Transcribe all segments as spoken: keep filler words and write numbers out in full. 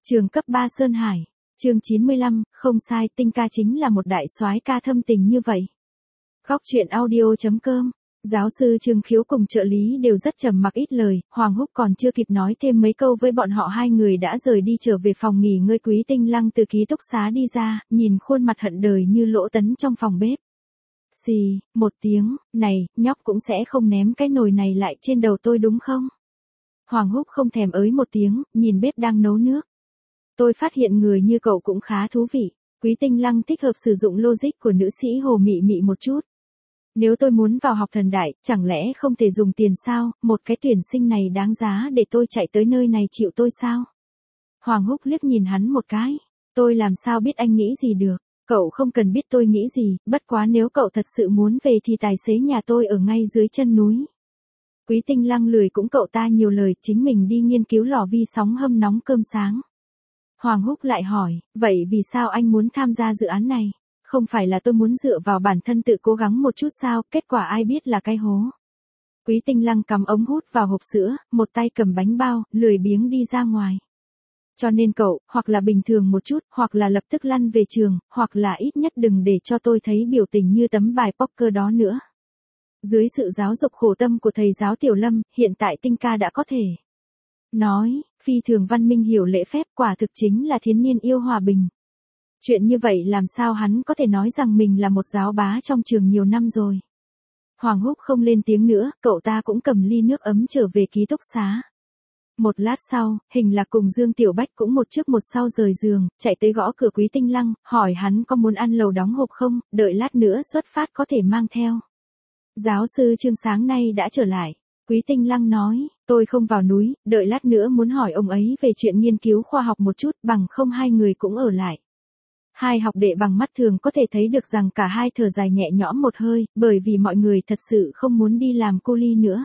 Trường cấp ba Sơn Hải, chương chín mươi lăm, không sai, Tinh ca chính là một đại soái ca thâm tình như vậy. Góc truyện audio.com. Giáo sư Trương Khiếu cùng trợ lý đều rất trầm mặc ít lời, Hoàng Húc còn chưa kịp nói thêm mấy câu với bọn họ, hai người đã rời đi trở về phòng nghỉ ngơi. Quý Tinh Lăng từ ký túc xá đi ra, nhìn khuôn mặt hận đời như lỗ tấn trong phòng bếp. Xì, một tiếng, này, nhóc cũng sẽ không ném cái nồi này lại trên đầu tôi đúng không? Hoàng Húc không thèm ới một tiếng, nhìn bếp đang nấu nước. Tôi phát hiện người như cậu cũng khá thú vị. Quý Tinh Lăng thích hợp sử dụng logic của nữ sĩ Hồ Mị Mị một chút. Nếu tôi muốn vào học thần đại, chẳng lẽ không thể dùng tiền sao, một cái tuyển sinh này đáng giá để tôi chạy tới nơi này chịu tôi sao? Hoàng Húc liếc nhìn hắn một cái. Tôi làm sao biết anh nghĩ gì được, cậu không cần biết tôi nghĩ gì, bất quá nếu cậu thật sự muốn về thì tài xế nhà tôi ở ngay dưới chân núi. Quý Tinh Lăng lười cũng cậu ta nhiều lời, chính mình đi nghiên cứu lò vi sóng hâm nóng cơm sáng. Hoàng Húc lại hỏi, vậy vì sao anh muốn tham gia dự án này? Không phải là tôi muốn dựa vào bản thân tự cố gắng một chút sao, kết quả ai biết là cái hố. Quý Tinh Lăng cắm ống hút vào hộp sữa, một tay cầm bánh bao, lười biếng đi ra ngoài. Cho nên cậu, hoặc là bình thường một chút, hoặc là lập tức lăn về trường, hoặc là ít nhất đừng để cho tôi thấy biểu tình như tấm bài poker đó nữa. Dưới sự giáo dục khổ tâm của thầy giáo Tiểu Lâm, hiện tại Tinh ca đã có thể nói, phi thường văn minh hiểu lễ phép, quả thực chính là thiến niên yêu hòa bình. Chuyện như vậy làm sao hắn có thể nói rằng mình là một giáo bá trong trường nhiều năm rồi. Hoàng Húc không lên tiếng nữa, cậu ta cũng cầm ly nước ấm trở về ký túc xá. Một lát sau, Hình Lạc cùng Dương Tiểu Bách cũng một trước một sau rời giường, chạy tới gõ cửa Quý Tinh Lăng, hỏi hắn có muốn ăn lẩu đóng hộp không, đợi lát nữa xuất phát có thể mang theo. Giáo sư Trương sáng nay đã trở lại. Quý Tinh Lăng nói, tôi không vào núi, đợi lát nữa muốn hỏi ông ấy về chuyện nghiên cứu khoa học một chút, bằng không hai người cũng ở lại. Hai học đệ bằng mắt thường có thể thấy được rằng cả hai thở dài nhẹ nhõm một hơi, bởi vì mọi người thật sự không muốn đi làm cô ly nữa.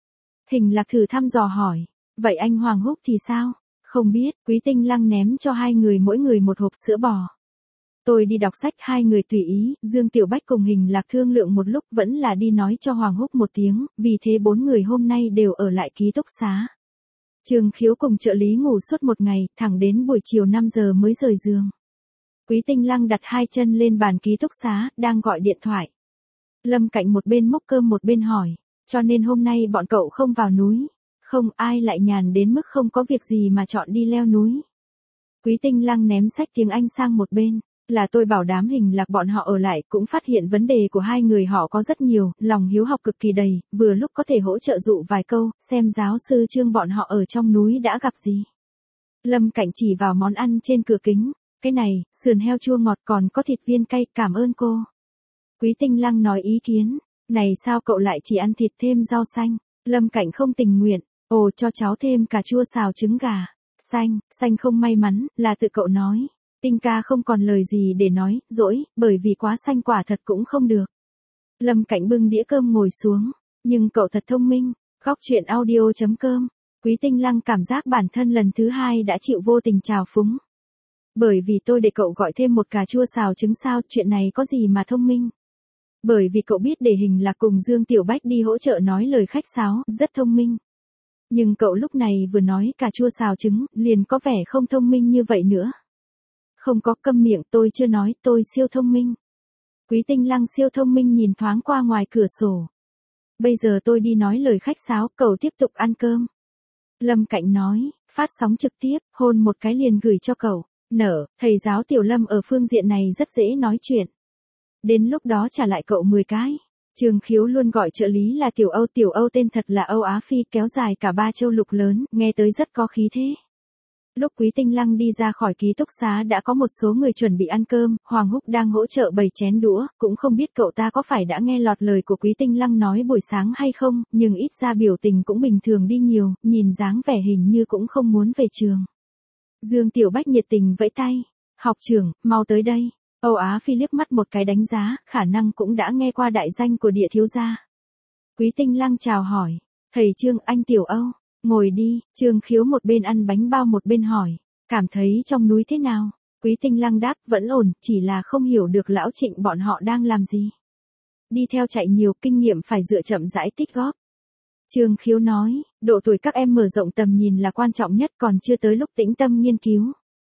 Hình Lạc thử thăm dò hỏi, vậy anh Hoàng Húc thì sao? Không biết, Quý Tinh Lăng ném cho hai người mỗi người một hộp sữa bò. Tôi đi đọc sách, hai người tùy ý, Dương Tiểu Bách cùng Hình Lạc thương lượng một lúc vẫn là đi nói cho Hoàng Húc một tiếng, vì thế bốn người hôm nay đều ở lại ký túc xá. Trương Khiếu cùng trợ lý ngủ suốt một ngày, thẳng đến buổi chiều năm giờ mới rời giường. Quý Tinh Lăng đặt hai chân lên bàn ký túc xá, đang gọi điện thoại. Lâm Cạnh một bên múc cơm một bên hỏi, cho nên hôm nay bọn cậu không vào núi. Không, ai lại nhàn đến mức không có việc gì mà chọn đi leo núi. Quý Tinh Lăng ném sách tiếng Anh sang một bên. Là tôi bảo đám Hình Lạc bọn họ ở lại, cũng phát hiện vấn đề của hai người họ có rất nhiều, lòng hiếu học cực kỳ đầy, vừa lúc có thể hỗ trợ dụ vài câu, xem giáo sư Trương bọn họ ở trong núi đã gặp gì. Lâm Cạnh chỉ vào món ăn trên cửa kính, cái này, sườn heo chua ngọt còn có thịt viên cay, cảm ơn cô. Quý Tinh Lăng nói ý kiến, này sao cậu lại chỉ ăn thịt thêm rau xanh? Lâm Cạnh không tình nguyện, ồ cho cháu thêm cà chua xào trứng gà. Xanh, xanh không may mắn, là tự cậu nói. Tinh ca không còn lời gì để nói, dỗi, bởi vì quá xanh quả thật cũng không được. Lâm Cạnh bưng đĩa cơm ngồi xuống, nhưng cậu thật thông minh. Góc truyện audio.com. Quý Tinh Lăng cảm giác bản thân lần thứ hai đã chịu vô tình trào phúng. Bởi vì tôi để cậu gọi thêm một cà chua xào trứng sao, chuyện này có gì mà thông minh. Bởi vì cậu biết để Hình Lạc cùng Dương Tiểu Bách đi hỗ trợ nói lời khách sáo, rất thông minh. Nhưng cậu lúc này vừa nói cà chua xào trứng, liền có vẻ không thông minh như vậy nữa. Không có, câm miệng, tôi chưa nói, tôi siêu thông minh. Quý Tinh Lăng siêu thông minh nhìn thoáng qua ngoài cửa sổ. Bây giờ tôi đi nói lời khách sáo, cậu tiếp tục ăn cơm. Lâm Cạnh nói, phát sóng trực tiếp, hôn một cái liền gửi cho cậu. Nở, thầy giáo Tiểu Lâm ở phương diện này rất dễ nói chuyện. Đến lúc đó trả lại cậu mười cái. Trương Khiếu luôn gọi trợ lý là Tiểu Âu, Tiểu Âu tên thật là Âu Á Phi, kéo dài cả ba châu lục lớn, nghe tới rất có khí thế. Lúc Quý Tinh Lăng đi ra khỏi ký túc xá đã có một số người chuẩn bị ăn cơm, Hoàng Húc đang hỗ trợ bày chén đũa, cũng không biết cậu ta có phải đã nghe lọt lời của Quý Tinh Lăng nói buổi sáng hay không, nhưng ít ra biểu tình cũng bình thường đi nhiều, nhìn dáng vẻ hình như cũng không muốn về trường. Dương Tiểu Bách nhiệt tình vẫy tay, học trưởng, mau tới đây. Âu Á Phi liếc mắt một cái đánh giá, khả năng cũng đã nghe qua đại danh của Địa thiếu gia. Quý Tinh Lăng chào hỏi, thầy Trương, anh Tiểu Âu. Ngồi đi, Trương Khiếu một bên ăn bánh bao một bên hỏi, cảm thấy trong núi thế nào? Quý Tinh Lăng đáp, vẫn ổn, chỉ là không hiểu được lão Trịnh bọn họ đang làm gì. Đi theo chạy nhiều, kinh nghiệm phải dựa chậm rãi tích góp. Trương Khiếu nói, độ tuổi các em mở rộng tầm nhìn là quan trọng nhất, còn chưa tới lúc tĩnh tâm nghiên cứu.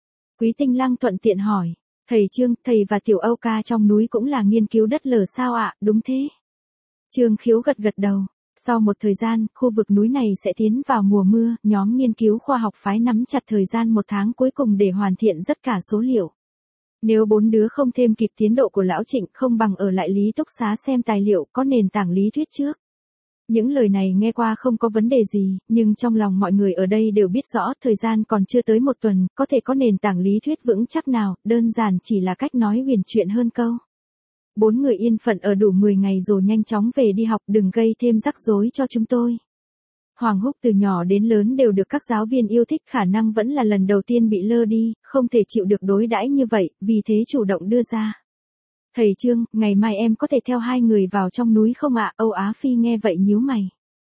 Quý Tinh Lăng thuận tiện hỏi. Thầy Trương, thầy và Tiểu Âu ca trong núi cũng là nghiên cứu đất lở sao ạ? Đúng thế. Trương Khiếu gật gật đầu. Sau một thời gian, khu vực núi này sẽ tiến vào mùa mưa, nhóm nghiên cứu khoa học phái nắm chặt thời gian một tháng cuối cùng để hoàn thiện tất cả số liệu. Nếu bốn đứa không thêm kịp tiến độ của lão Trịnh không bằng ở lại Lý Túc Xá xem tài liệu có nền tảng lý thuyết trước. Những lời này nghe qua không có vấn đề gì, nhưng trong lòng mọi người ở đây đều biết rõ thời gian còn chưa tới một tuần, có thể có nền tảng lý thuyết vững chắc nào, đơn giản chỉ là cách nói huyền chuyện hơn câu. Bốn người yên phận ở đủ mười ngày rồi nhanh chóng về đi học, đừng gây thêm rắc rối cho chúng tôi. Hoàng Húc từ nhỏ đến lớn đều được các giáo viên yêu thích, khả năng vẫn là lần đầu tiên bị lơ đi, không thể chịu được đối đãi như vậy, vì thế chủ động đưa ra. Thầy Trương, ngày mai em có thể theo hai người vào trong núi không ạ? Âu Á Phi nghe vậy nhíu mày.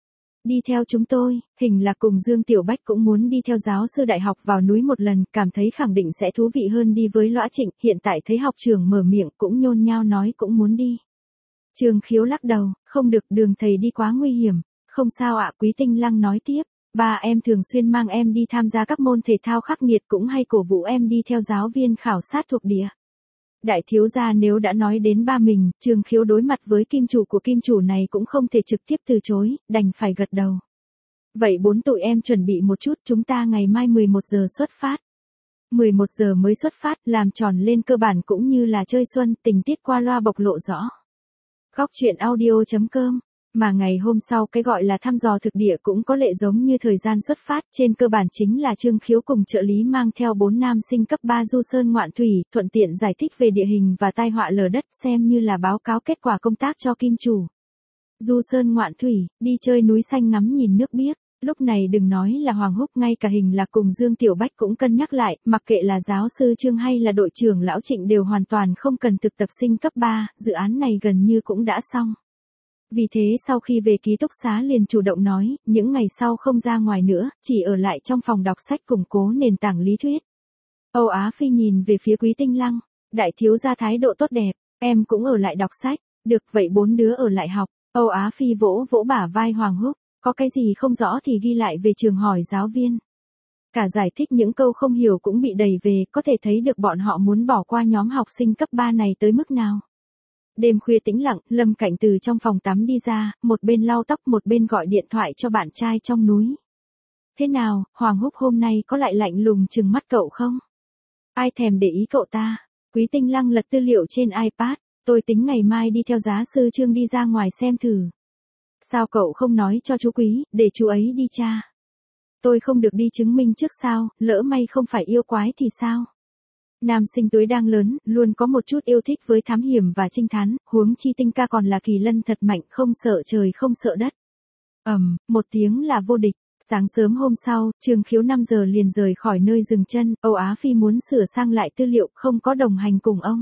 Đi theo chúng tôi, hình là cùng Dương Tiểu Bách cũng muốn đi theo giáo sư đại học vào núi một lần, cảm thấy khẳng định sẽ thú vị hơn đi với Lõa Trịnh, hiện tại thấy học trưởng mở miệng cũng nhôn nhao nói cũng muốn đi. Trương Khiếu lắc đầu, không được, đường thầy đi quá nguy hiểm. Không sao ạ, Quý Tinh Lăng nói tiếp, ba em thường xuyên mang em đi tham gia các môn thể thao khắc nghiệt, cũng hay cổ vũ em đi theo giáo viên khảo sát thuộc địa. Đại thiếu gia nếu đã nói đến ba mình, Trương Khiếu đối mặt với kim chủ của kim chủ này cũng không thể trực tiếp từ chối, đành phải gật đầu. Vậy bốn tụi em chuẩn bị một chút, chúng ta ngày mai mười một giờ xuất phát. mười một giờ mới xuất phát, làm tròn lên cơ bản cũng như là chơi xuân, tình tiết qua loa bộc lộ rõ. Góc truyện audio chấm com. Mà ngày hôm sau cái gọi là thăm dò thực địa cũng có lệ giống như thời gian xuất phát, trên cơ bản chính là Trương Khiếu cùng trợ lý mang theo bốn nam sinh cấp ba du sơn ngoạn thủy, thuận tiện giải thích về địa hình và tai họa lở đất, xem như là báo cáo kết quả công tác cho kim chủ. Du sơn ngoạn thủy, đi chơi núi xanh ngắm nhìn nước biếc, lúc này đừng nói là Hoàng Húc, ngay cả hình là cùng Dương Tiểu Bách cũng cân nhắc lại, mặc kệ là giáo sư Trương hay là đội trưởng Lão Trịnh đều hoàn toàn không cần thực tập sinh cấp ba, dự án này gần như cũng đã xong. Vì thế sau khi về ký túc xá liền chủ động nói, những ngày sau không ra ngoài nữa, chỉ ở lại trong phòng đọc sách củng cố nền tảng lý thuyết. Âu Á Phi nhìn về phía Quý Tinh Lăng, đại thiếu gia thái độ tốt đẹp, em cũng ở lại đọc sách, được vậy bốn đứa ở lại học. Âu Á Phi vỗ vỗ bả vai Hoàng Húc, có cái gì không rõ thì ghi lại về trường hỏi giáo viên. Cả giải thích những câu không hiểu cũng bị đẩy về, có thể thấy được bọn họ muốn bỏ qua nhóm học sinh cấp ba này tới mức nào. Đêm khuya tĩnh lặng, Lâm Cảnh từ trong phòng tắm đi ra, một bên lau tóc một bên gọi điện thoại cho bạn trai trong núi. Thế nào, Hoàng Húc hôm nay có lại lạnh lùng trừng mắt cậu không? Ai thèm để ý cậu ta? Quý Tinh Lăng lật tư liệu trên iPad, tôi tính ngày mai đi theo giáo sư Trương đi ra ngoài xem thử. Sao cậu không nói cho chú Quý, để chú ấy đi tra? Tôi không được đi chứng minh trước sao, lỡ may không phải yêu quái thì sao? Nam sinh tuổi đang lớn, luôn có một chút yêu thích với thám hiểm và trinh thám, huống chi Tinh ca còn là kỳ lân thật mạnh, không sợ trời không sợ đất. Ầm, um, một tiếng là vô địch. Sáng sớm hôm sau, Trương Khiếu năm giờ liền rời khỏi nơi dừng chân, Âu Á Phi muốn sửa sang lại tư liệu, không có đồng hành cùng ông.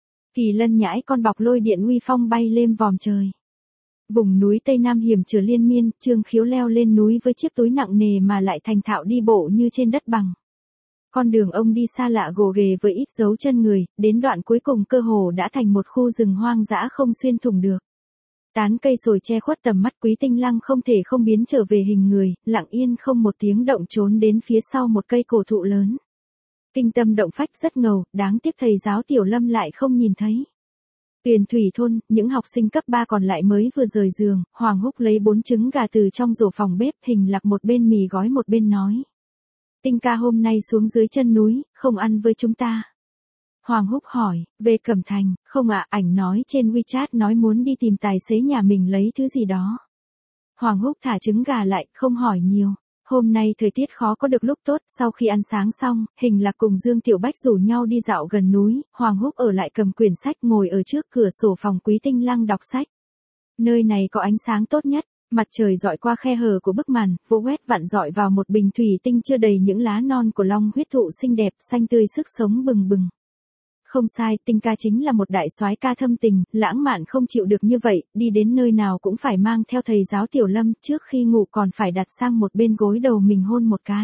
Kỳ lân nhãi con bọc lôi điện uy phong bay lên vòm trời. Vùng núi Tây Nam hiểm trở liên miên, Trương Khiếu leo lên núi với chiếc túi nặng nề mà lại thành thạo đi bộ như trên đất bằng. Con đường ông đi xa lạ gồ ghề với ít dấu chân người, đến đoạn cuối cùng cơ hồ đã thành một khu rừng hoang dã không xuyên thủng được. Tán cây sồi che khuất tầm mắt, Quý Tinh Lăng không thể không biến trở về hình người, lặng yên không một tiếng động trốn đến phía sau một cây cổ thụ lớn. Kinh tâm động phách rất ngầu, đáng tiếc thầy giáo Tiểu Lâm lại không nhìn thấy. Tuyền Thủy thôn, những học sinh cấp ba còn lại mới vừa rời giường, Hoàng Húc lấy bốn trứng gà từ trong rổ phòng bếp, hình lạc một bên mì gói một bên nói. Tinh ca hôm nay xuống dưới chân núi, không ăn với chúng ta. Hoàng Húc hỏi, về Cẩm Thành, không ạ, ảnh nói trên WeChat nói muốn đi tìm tài xế nhà mình lấy thứ gì đó. Hoàng Húc thả trứng gà lại, không hỏi nhiều. Hôm nay thời tiết khó có được lúc tốt, sau khi ăn sáng xong, hình lạc cùng Dương Tiểu Bách rủ nhau đi dạo gần núi, Hoàng Húc ở lại cầm quyển sách ngồi ở trước cửa sổ phòng Quý Tinh Lăng đọc sách. Nơi này có ánh sáng tốt nhất. Mặt trời dọi qua khe hở của bức màn, vô quét vặn dọi vào một bình thủy tinh chưa đầy những lá non của long huyết thụ xinh đẹp, xanh tươi sức sống bừng bừng. Không sai, Tinh ca chính là một đại soái ca thâm tình, lãng mạn không chịu được như vậy, đi đến nơi nào cũng phải mang theo thầy giáo Tiểu Lâm, trước khi ngủ còn phải đặt sang một bên gối đầu mình hôn một cái.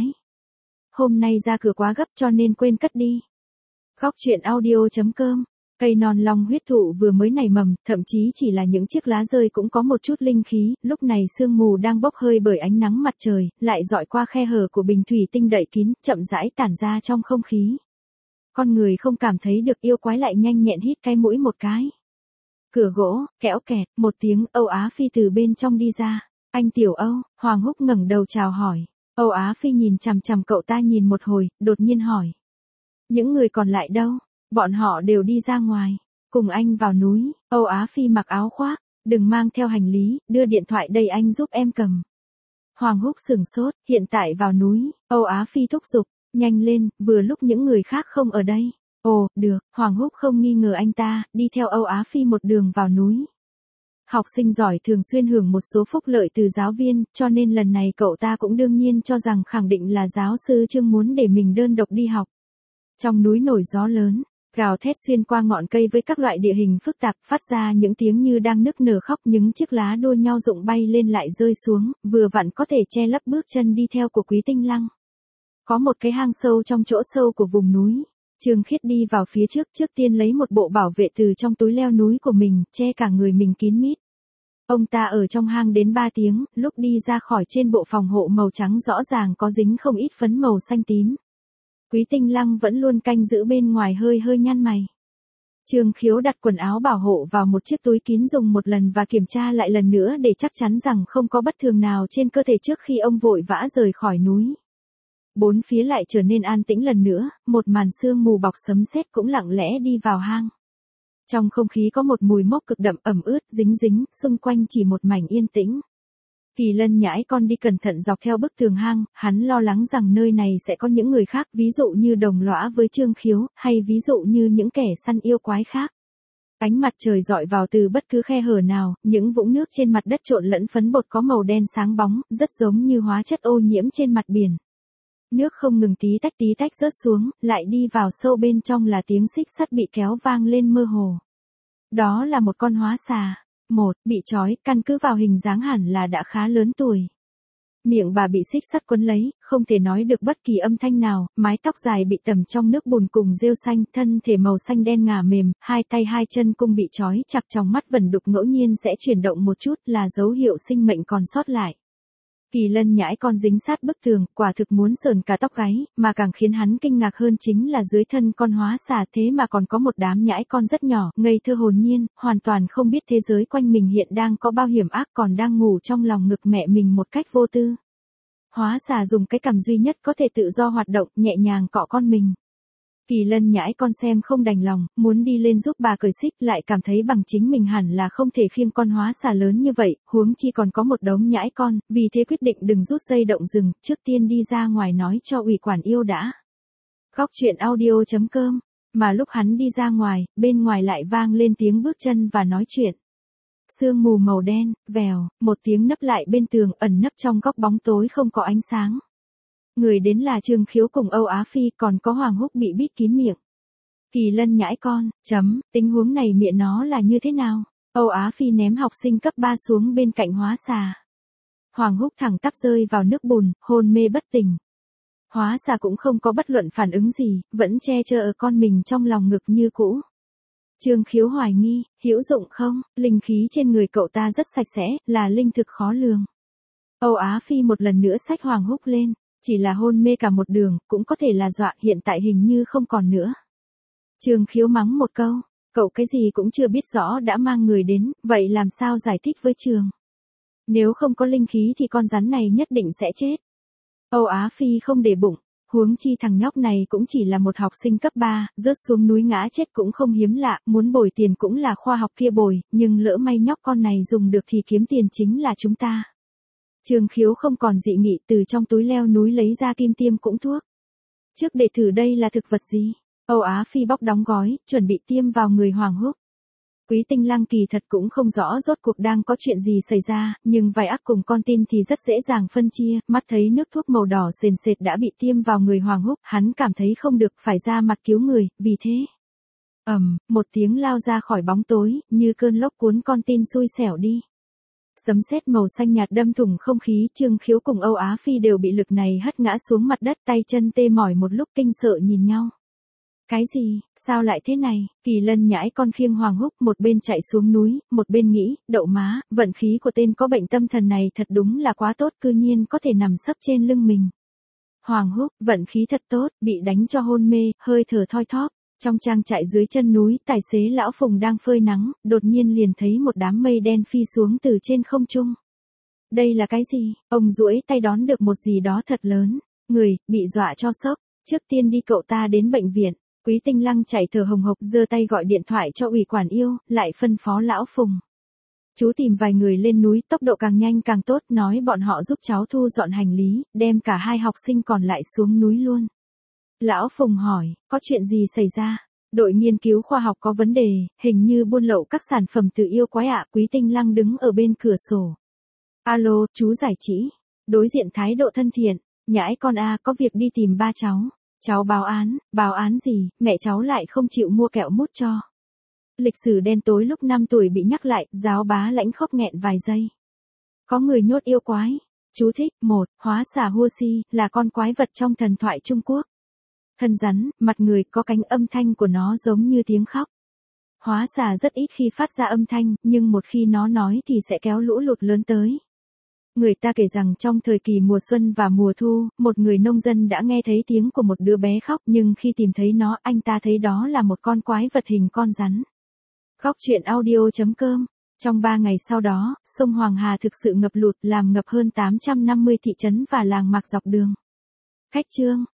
Hôm nay ra cửa quá gấp cho nên quên cất đi. Góc truyện audio chấm com. Cây non long huyết thụ vừa mới nảy mầm, thậm chí chỉ là những chiếc lá rơi cũng có một chút linh khí, lúc này sương mù đang bốc hơi bởi ánh nắng mặt trời, lại dọi qua khe hở của bình thủy tinh đậy kín, chậm rãi tản ra trong không khí. con người không cảm thấy được, yêu quái lại nhanh nhẹn hít cái mũi một cái. Cửa gỗ, kẽo kẹt, một tiếng, Âu Á Phi từ bên trong đi ra. Anh Tiểu Âu, Hoàng Húc ngẩng đầu chào hỏi. Âu Á Phi nhìn chằm chằm cậu ta nhìn một hồi, đột nhiên hỏi. Những người còn lại đâu? Bọn họ đều đi ra ngoài. Cùng anh vào núi. Âu Á Phi mặc áo khoác. Đừng mang theo hành lý, đưa điện thoại đây anh giúp em cầm. Hoàng Húc sửng sốt, hiện tại vào núi. Âu Á Phi thúc giục. Nhanh lên, vừa lúc những người khác không ở đây. Ồ, được, Hoàng Húc không nghi ngờ anh ta, đi theo Âu Á Phi một đường vào núi. Học sinh giỏi thường xuyên hưởng một số phúc lợi từ giáo viên, cho nên lần này cậu ta cũng đương nhiên cho rằng khẳng định là giáo sư Trương muốn để mình đơn độc đi học. Trong núi nổi gió lớn, gào thét xuyên qua ngọn cây với các loại địa hình phức tạp, phát ra những tiếng như đang nức nở khóc, những chiếc lá đua nhau rụng bay lên lại rơi xuống, vừa vặn có thể che lấp bước chân đi theo của Quý Tinh Lăng. Có một cái hang sâu trong chỗ sâu của vùng núi. Trương Khiết đi vào phía trước, trước tiên lấy một bộ bảo vệ từ trong túi leo núi của mình, che cả người mình kín mít. Ông ta ở trong hang đến ba tiếng, lúc đi ra khỏi trên bộ phòng hộ màu trắng rõ ràng có dính không ít phấn màu xanh tím. Quý Tinh Lăng vẫn luôn canh giữ bên ngoài hơi hơi nhăn mày. Trương Khiếu đặt quần áo bảo hộ vào một chiếc túi kín dùng một lần và kiểm tra lại lần nữa để chắc chắn rằng không có bất thường nào trên cơ thể trước khi ông vội vã rời khỏi núi. Bốn phía lại trở nên an tĩnh lần nữa, một màn sương mù bọc sấm sét cũng lặng lẽ đi vào hang. Trong không khí có một mùi mốc cực đậm ẩm ướt dính dính, xung quanh chỉ một mảnh yên tĩnh. Kỳ Lân nhãi con đi cẩn thận dọc theo bức tường hang, hắn lo lắng rằng nơi này sẽ có những người khác, ví dụ như đồng lõa với Trương Khiếu, hay ví dụ như những kẻ săn yêu quái khác. Ánh mặt trời rọi vào từ bất cứ khe hở nào, những vũng nước trên mặt đất trộn lẫn phấn bột có màu đen sáng bóng, rất giống như hóa chất ô nhiễm trên mặt biển. Nước không ngừng tí tách tí tách rớt xuống, lại đi vào sâu bên trong là tiếng xích sắt bị kéo vang lên mơ hồ. Đó là một con hóa xà. Một, bị trói, căn cứ vào hình dáng hẳn là đã khá lớn tuổi. Miệng bà bị xích sắt quấn lấy, không thể nói được bất kỳ âm thanh nào, mái tóc dài bị tẩm trong nước bùn cùng rêu xanh, thân thể màu xanh đen ngà mềm, hai tay hai chân cung bị trói chặt, trong mắt vẩn đục ngẫu nhiên sẽ chuyển động một chút là dấu hiệu sinh mệnh còn sót lại. Kỳ Lân nhãi con dính sát bức tường, quả thực muốn sờn cả tóc gáy, mà càng khiến hắn kinh ngạc hơn chính là dưới thân con hóa xà thế mà còn có một đám nhãi con rất nhỏ, ngây thơ hồn nhiên, hoàn toàn không biết thế giới quanh mình hiện đang có bao hiểm ác, còn đang ngủ trong lòng ngực mẹ mình một cách vô tư. Hóa xà dùng cái cằm duy nhất có thể tự do hoạt động, nhẹ nhàng cọ con mình. Kỳ Lân nhãi con xem không đành lòng, muốn đi lên giúp bà cởi xích, lại cảm thấy bằng chính mình hẳn là không thể khiêng con hóa xà lớn như vậy, huống chi còn có một đống nhãi con, vì thế quyết định đừng rút dây động rừng, trước tiên đi ra ngoài nói cho ủy quản yêu đã. Góc truyện audio chấm com, mà lúc hắn đi ra ngoài, bên ngoài lại vang lên tiếng bước chân và nói chuyện. Sương mù màu đen, vèo, một tiếng nấp lại bên tường, ẩn nấp trong góc bóng tối không có ánh sáng. Người đến là Trương Khiếu cùng Âu Á Phi, còn có Hoàng Húc bị bít kín miệng. Kỳ Lân nhãi con, chấm, tình huống này miệng nó là như thế nào? Âu Á Phi ném học sinh cấp ba xuống bên cạnh hóa xà. Hoàng Húc thẳng tắp rơi vào nước bùn, hôn mê bất tỉnh. Hóa xà cũng không có bất luận phản ứng gì, vẫn che chở ở con mình trong lòng ngực như cũ. Trương Khiếu hoài nghi, hữu dụng không? Linh khí trên người cậu ta rất sạch sẽ, là linh thực khó lường. Âu Á Phi một lần nữa xách Hoàng Húc lên. Chỉ là hôn mê cả một đường, cũng có thể là dọa, hiện tại hình như không còn nữa. Trương Khiếu mắng một câu, cậu cái gì cũng chưa biết rõ đã mang người đến, vậy làm sao giải thích với trường? Nếu không có linh khí thì con rắn này nhất định sẽ chết. Âu Á Phi không để bụng, huống chi thằng nhóc này cũng chỉ là một học sinh cấp ba, rớt xuống núi ngã chết cũng không hiếm lạ, muốn bồi tiền cũng là khoa học kia bồi, nhưng lỡ may nhóc con này dùng được thì kiếm tiền chính là chúng ta. Trương Khiếu không còn dị nghị, từ trong túi leo núi lấy ra kim tiêm cũng thuốc. Trước để thử đây là thực vật gì? Âu Á Phi bóc đóng gói, chuẩn bị tiêm vào người Hoàng Húc. Quý Tinh Lăng kỳ thật cũng không rõ rốt cuộc đang có chuyện gì xảy ra, nhưng vài ác cùng con tin thì rất dễ dàng phân chia, mắt thấy nước thuốc màu đỏ sền sệt đã bị tiêm vào người Hoàng Húc, hắn cảm thấy không được, phải ra mặt cứu người, vì thế. Ầm, một tiếng lao ra khỏi bóng tối, như cơn lốc cuốn con tin xui xẻo đi. Sấm sét màu xanh nhạt đâm thủng không khí, Trương Khiếu cùng Âu Á Phi đều bị lực này hất ngã xuống mặt đất, tay chân tê mỏi một lúc kinh sợ nhìn nhau. Cái gì, sao lại thế này? Kỳ Lân nhãi con khiêng Hoàng Húc một bên chạy xuống núi, một bên nghĩ, đậu má, vận khí của tên có bệnh tâm thần này thật đúng là quá tốt, cư nhiên có thể nằm sấp trên lưng mình. Hoàng Húc, vận khí thật tốt, bị đánh cho hôn mê, hơi thở thoi thóp. Trong trang trại dưới chân núi, tài xế lão Phùng đang phơi nắng, đột nhiên liền thấy một đám mây đen phi xuống từ trên không trung. Đây là cái gì? Ông duỗi tay đón được một gì đó thật lớn. Người, bị dọa cho sốc. Trước tiên đi cậu ta đến bệnh viện. Quý Tinh Lăng chảy thở hồng hộc giơ tay gọi điện thoại cho ủy quản yêu, lại phân phó lão Phùng. Chú tìm vài người lên núi, tốc độ càng nhanh càng tốt, nói bọn họ giúp cháu thu dọn hành lý, đem cả hai học sinh còn lại xuống núi luôn. Lão Phùng hỏi, có chuyện gì xảy ra? Đội nghiên cứu khoa học có vấn đề, hình như buôn lậu các sản phẩm từ yêu quái ạ. Quý Tinh Lăng đứng ở bên cửa sổ. Alo, chú giải trí. Đối diện thái độ thân thiện. Nhãi con a, có việc đi tìm ba cháu. Cháu báo án, báo án gì, mẹ cháu lại không chịu mua kẹo mút cho. Lịch sử đen tối lúc năm tuổi bị nhắc lại, giáo bá lãnh khốc nghẹn vài giây. Có người nhốt yêu quái. Chú thích, một, hóa xà hua si, là con quái vật trong thần thoại Trung Quốc. Thân rắn, mặt người, có cánh, âm thanh của nó giống như tiếng khóc. Hóa xà rất ít khi phát ra âm thanh, nhưng một khi nó nói thì sẽ kéo lũ lụt lớn tới. Người ta kể rằng trong thời kỳ mùa xuân và mùa thu, một người nông dân đã nghe thấy tiếng của một đứa bé khóc, nhưng khi tìm thấy nó, anh ta thấy đó là một con quái vật hình con rắn. Khóc chuyện audio chấm com. Trong ba ngày sau đó, sông Hoàng Hà thực sự ngập lụt, làm ngập hơn tám trăm năm mươi thị trấn và làng mạc dọc đường. Khách chương.